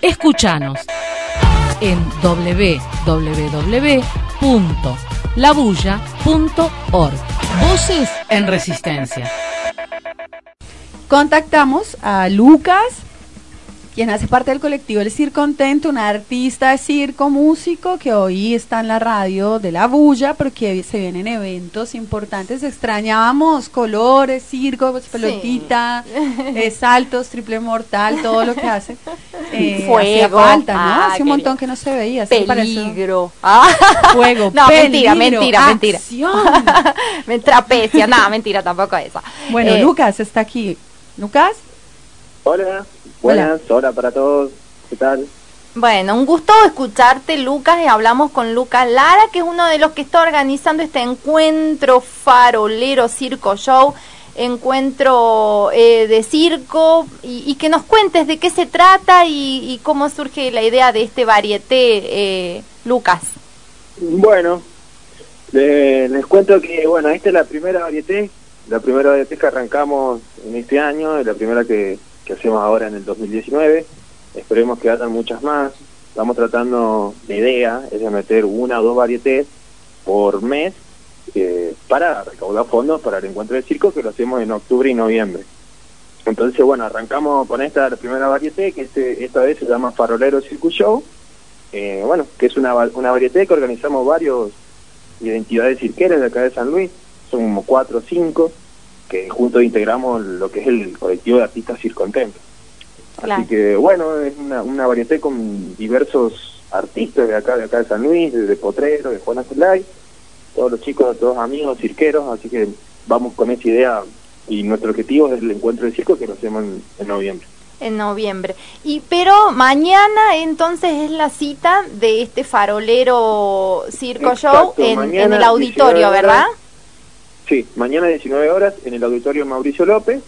Escuchanos en www.labulla.org. Voces en Resistencia. Contactamos a Lucas, quien hace parte del colectivo El Circontento, un artista de circo, músico, que hoy está en la radio de La Bulla, porque se vienen eventos importantes. Extrañábamos colores, circo, pelotita, saltos, triple mortal, todo lo que hace. Fuego. Hacía falta, ¿no? Hace un montón que no se veía. Peligro. Fuego, no, peligro, mentira. acción. Trapecia, no, mentira, tampoco esa. Bueno, Lucas está aquí. ¿Lucas? Hola, buenas, hola para todos, ¿qué tal? Bueno, un gusto escucharte, Lucas, y hablamos con Lucas Lara, que es uno de los que está organizando este encuentro farolero circo show, encuentro de circo, y que nos cuentes de qué se trata y cómo surge la idea de este varieté, Lucas. Bueno, les cuento que, bueno, esta es la primera varieté que arrancamos en este año, es la primera que hacemos ahora en el 2019, esperemos que hagan muchas más. Estamos tratando, la idea es de meter 1 o 2 varietés por mes para recaudar fondos para el encuentro de circo, que lo hacemos en octubre y noviembre. Entonces, bueno, arrancamos con la primera varieté, que esta vez se llama Farolero Circus Show, bueno, que es una varieté que organizamos varios identidades cirqueras de acá de San Luis, son como 4 o 5, que juntos integramos lo que es el colectivo de artistas Circontento. Claro. Así que, bueno, es una varieté con diversos artistas de acá de San Luis, de Potrero, de Juana Zulay, todos los chicos, todos amigos cirqueros, así que vamos con esa idea, y nuestro objetivo es el encuentro de circo, que lo hacemos en noviembre. En noviembre. Pero mañana entonces es la cita de este farolero circo show en el auditorio, ¿verdad? Sí, mañana 19 horas en el auditorio Mauricio López.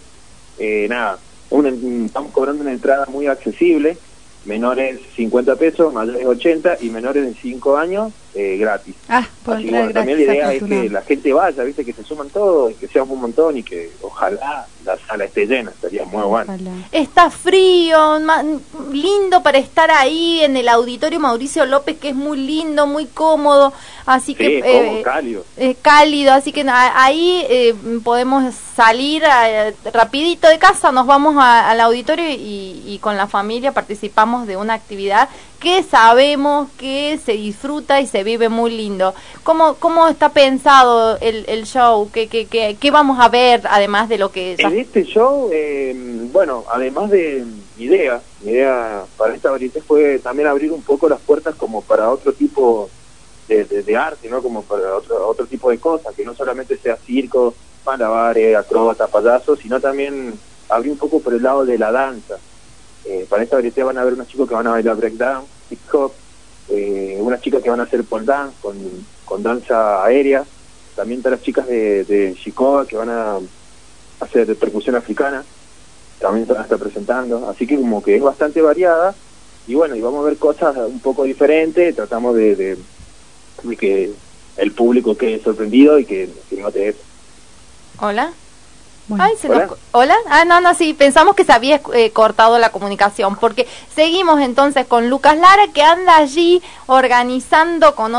Estamos cobrando una entrada muy accesible, menores 50 pesos, mayores 80 y menores de 5 años gratis. Así que, bueno, también la idea es que la gente vaya, viste, que se suman todos, y que seamos un montón, y que ojalá la sala esté llena, estaría muy bueno. Está frío, lindo para estar ahí en el auditorio Mauricio López, que es muy lindo, muy cómodo, así que cálido. Cálido, así que ahí podemos salir rapidito de casa, nos vamos al auditorio y con la familia participamos de una actividad que sabemos que se disfruta y se vive muy lindo. ¿Cómo está pensado el show? ¿Qué vamos a ver además de lo que en este show? Bueno, además de mi idea para esta varieté fue también abrir un poco las puertas como para otro tipo de arte, ¿no? Como para otro tipo de cosas, que no solamente sea circo, malabares, acróbatas, payasos, sino también abrir un poco por el lado de la danza. Para esta varieté van a haber unos chicos que van a bailar breakdown, hip hop, unas chicas que van a hacer pole dance con danza aérea, también están las chicas de Chicoa que van a hacer percusión africana, también se van a estar presentando, así que como que es bastante variada, y bueno, y vamos a ver cosas un poco diferentes, tratamos de que el público quede sorprendido y que note eso. Hola. Bueno. Ay, ¿Hola? No, sí, pensamos que se había cortado la comunicación, porque seguimos entonces con Lucas Lara, que anda allí organizando con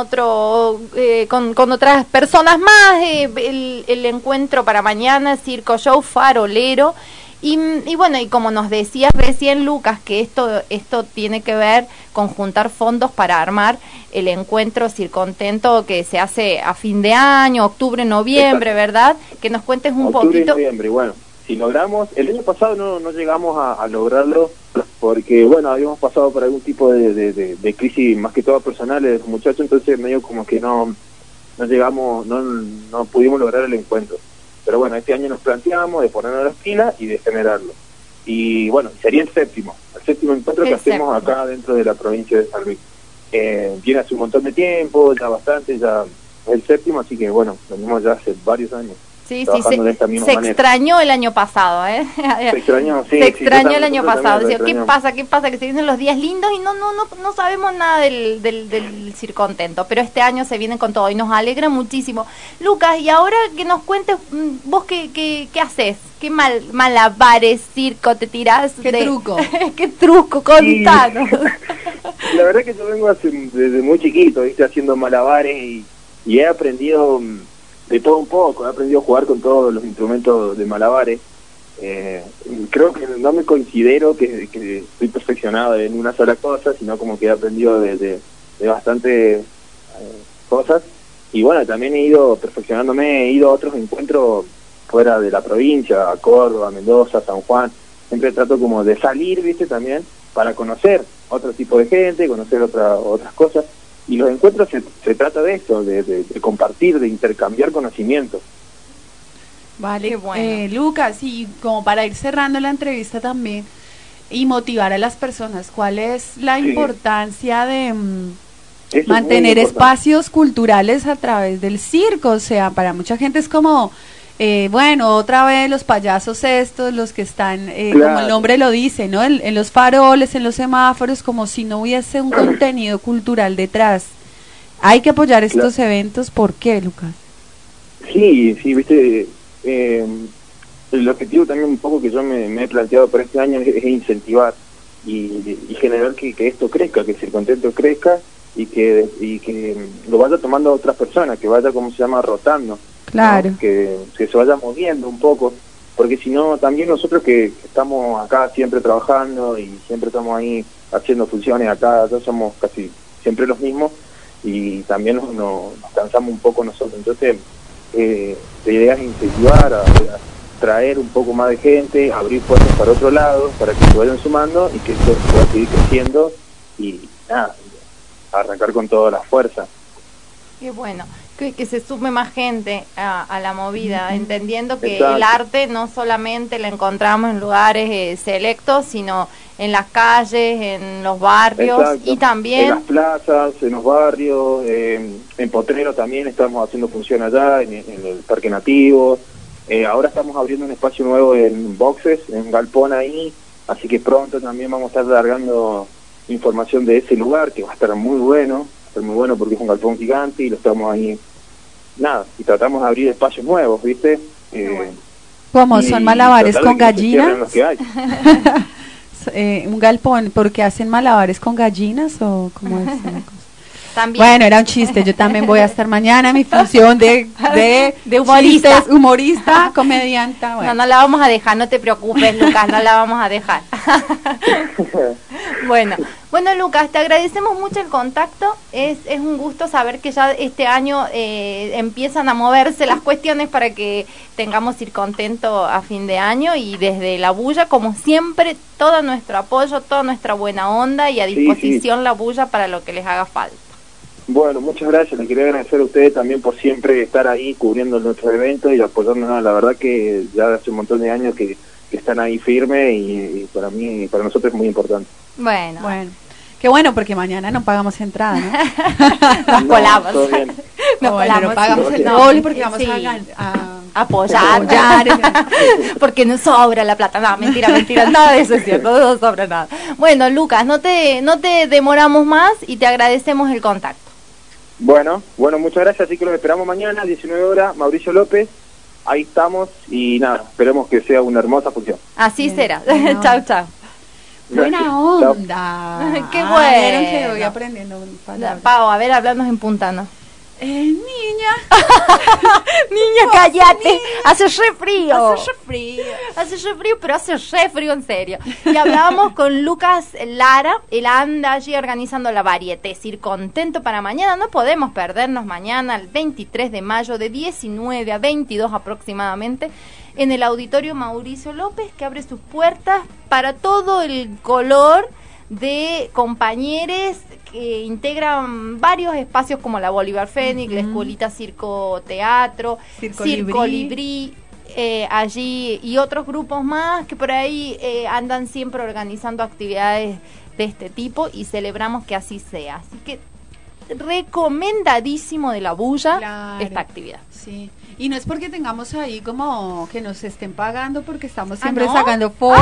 con otras personas más el encuentro para mañana, Circo Show Farolero. Y bueno, y como nos decía recién Lucas, que esto tiene que ver con juntar fondos para armar el encuentro Circontento que se hace a fin de año, octubre, noviembre, ¿verdad? Que nos cuentes un poquito. Octubre y noviembre, bueno, si logramos, el año pasado no llegamos a lograrlo, porque bueno, habíamos pasado por algún tipo de crisis, más que todo personal de los muchachos, entonces medio como que no llegamos, no pudimos lograr el encuentro. Pero bueno, este año nos planteamos de ponernos las pilas y de generarlo. Y bueno, sería el séptimo encuentro que hacemos acá dentro de la provincia de San Luis. Viene hace un montón de tiempo, ya bastante, ya es el séptimo, así que bueno, venimos ya hace varios años. Sí, trabajando de esta misma se manera. extrañó el año pasado, ¿eh? Se extrañó, sí. Se extrañó el año nosotros pasado. también lo Decía, extrañamos. ¿qué pasa? Que se vienen los días lindos y no sabemos nada del Circontento. Pero este año se vienen con todo y nos alegra muchísimo. Lucas, y ahora que nos cuentes, vos qué haces, qué malabares, circo te tirás. ¿Qué truco? ¿Qué truco? Contanos. La verdad que yo vengo desde muy chiquito, ¿viste? Haciendo malabares y he aprendido de todo un poco, he aprendido a jugar con todos los instrumentos de malabares. Creo que no me considero que estoy perfeccionado en una sola cosa, sino como que he aprendido de bastantes cosas. Y bueno, también he ido perfeccionándome, he ido a otros encuentros fuera de la provincia, a Córdoba, Mendoza, San Juan. Siempre trato como de salir, ¿viste? También para conocer otro tipo de gente, conocer otras cosas. Y los encuentros se trata de eso, de compartir, de intercambiar conocimientos. Vale, Qué bueno. Lucas, y como para ir cerrando la entrevista también y motivar a las personas, ¿cuál es la Sí. importancia de Eso es muy mantener importante. espacios culturales a través del circo? O sea, para mucha gente es como, bueno, otra vez los payasos estos, los que están, como el Claro. nombre lo dice, ¿no? En los faroles, en los semáforos, como si no hubiese un contenido cultural detrás. Hay que apoyar estos eventos. ¿Por qué, Lucas? Sí, viste, el objetivo también un poco que yo me he planteado para este año es incentivar y generar que esto crezca, que el Circontento crezca y que lo vaya tomando otras personas, que vaya, como se llama, rotando. Claro. ¿no? Que se vaya moviendo un poco, porque si no, también nosotros que estamos acá siempre trabajando y siempre estamos ahí haciendo funciones acá somos casi siempre los mismos y también nos cansamos un poco nosotros. Entonces, la idea es incentivar, a traer un poco más de gente, abrir puertas para otro lado, para que se vayan sumando y que esto pueda seguir creciendo y nada, arrancar con toda la fuerza. Qué bueno, que se sume más gente a la movida, entendiendo que Exacto. el arte no solamente lo encontramos en lugares selectos, sino en las calles, en los barrios. Exacto. Y también en las plazas, en los barrios, en Potrero también estamos haciendo función allá, en el Parque Nativo. Ahora estamos abriendo un espacio nuevo en Boxes, en Galpón ahí, así que pronto también vamos a estar largando información de ese lugar, que va a estar muy bueno porque es un galpón gigante y lo estamos ahí, nada, y tratamos de abrir espacios nuevos, ¿viste? Como y son malabares tratar de con que no se cierren los gallinas. que hay. Un galpón, ¿porque hacen malabares con gallinas o cómo es la cosa? también Bueno, era un chiste. Yo también voy a estar mañana en mi función de humorista. chistes, humorista, comedianta. Bueno. no la vamos a dejar, no te preocupes, Lucas, no la vamos a dejar. Bueno, Lucas, te agradecemos mucho el contacto. Es un gusto saber que ya este año empiezan a moverse las cuestiones para que tengamos Circontento a fin de año, y desde la bulla, como siempre, todo nuestro apoyo, toda nuestra buena onda y a disposición la bulla para lo que les haga falta. Bueno, muchas gracias. Les quería agradecer a ustedes también por siempre estar ahí cubriendo nuestros eventos y apoyarnos. La verdad que ya hace un montón de años que están ahí firmes y para mí y para nosotros es muy importante. Bueno, Qué bueno, porque mañana no pagamos entrada, ¿no? nos No, colamos. todo bien. Nos Bueno, colamos. no pagamos el No, doble porque vamos sí. a apoyar. Porque no sobra la plata. No, mentira, nada de eso es cierto, no sobra nada. Bueno, Lucas, no te demoramos más y te agradecemos el contacto. Bueno, muchas gracias. Así que los esperamos mañana, 19 horas, Mauricio López. Ahí estamos y nada, esperemos que sea una hermosa función. Así Bien, será. bueno. Chau. Buena Gracias. onda. Qué Vieron que bueno. voy aprendiendo palabras. Pau, a ver, hablarnos en puntano. Niña. Niña, cállate. Hace re frío. Hace re frío. Hace re frío, pero hace re frío en serio. Y hablábamos con Lucas Lara. Él anda allí organizando la varieté Circontento para mañana. No podemos perdernos mañana, el 23 de mayo, de 19 a 22 aproximadamente, en el Auditorio Mauricio López, que abre sus puertas para todo el color de compañeros que integran varios espacios como la Bolívar Fénix, la Escuelita Circo Teatro, Circo Librí, allí, y otros grupos más que por ahí andan siempre organizando actividades de este tipo, y celebramos que así sea. Así que recomendadísimo de la bulla Claro. esta actividad. Sí. Y no es porque tengamos ahí como que nos estén pagando, porque estamos siempre ¿no? sacando fotos,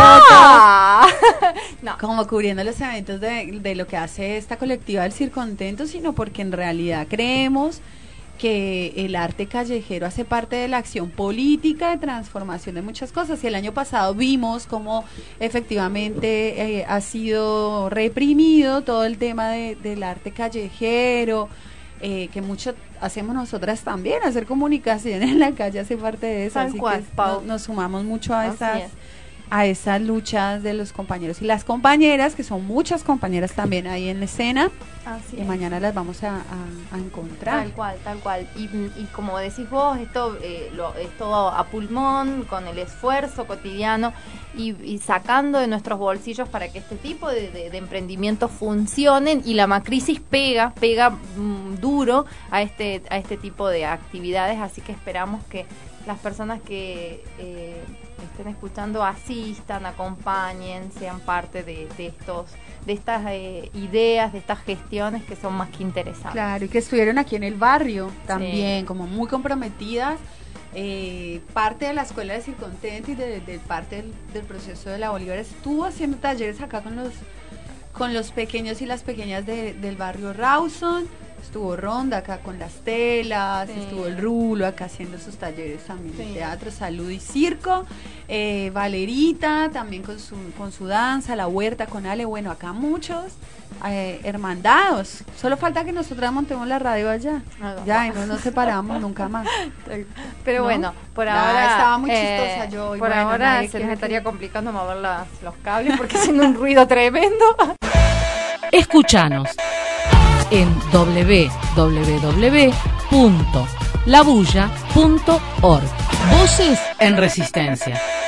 No. como cubriendo los eventos de lo que hace esta colectiva del Circontento, sino porque en realidad creemos que el arte callejero hace parte de la acción política de transformación de muchas cosas. Y el año pasado vimos cómo efectivamente ha sido reprimido todo el tema del arte callejero, que mucho hacemos nosotras también, hacer comunicación en la calle hace parte de eso. Tal Así cual, que Pau. nos sumamos mucho a Así es. esas luchas de los compañeros y las compañeras, que son muchas compañeras también ahí en la escena, Así y es. mañana las vamos a encontrar. Tal cual, tal cual. Y como decís vos, esto es todo a pulmón, con el esfuerzo cotidiano y sacando de nuestros bolsillos para que este tipo de emprendimientos funcionen, y la macrisis pega duro a este tipo de actividades, así que esperamos que las personas que estén escuchando asistan, acompañen, sean parte de estas ideas, de estas gestiones que son más que interesantes. Claro, y que estuvieron aquí en el barrio también, como muy comprometidas. Parte de la escuela de Circontento y de parte del proceso de la Bolívar estuvo haciendo talleres acá con los pequeños y las pequeñas del barrio Rawson. Estuvo Ronda acá con las telas, estuvo el Rulo acá haciendo sus talleres también de teatro, salud y circo, Valerita también con su danza, La Huerta con Ale, bueno, acá muchos hermandados. Solo falta que nosotras montemos la radio allá, ya, y no nos separamos nunca más. Pero ¿no? bueno, por Ya, ahora estaba muy chistosa yo, y por bueno, ahora nadie se quiere nos estaría que- complicando mover los cables porque haciendo un ruido tremendo. Escuchanos en www.labulla.org. Voces en Resistencia.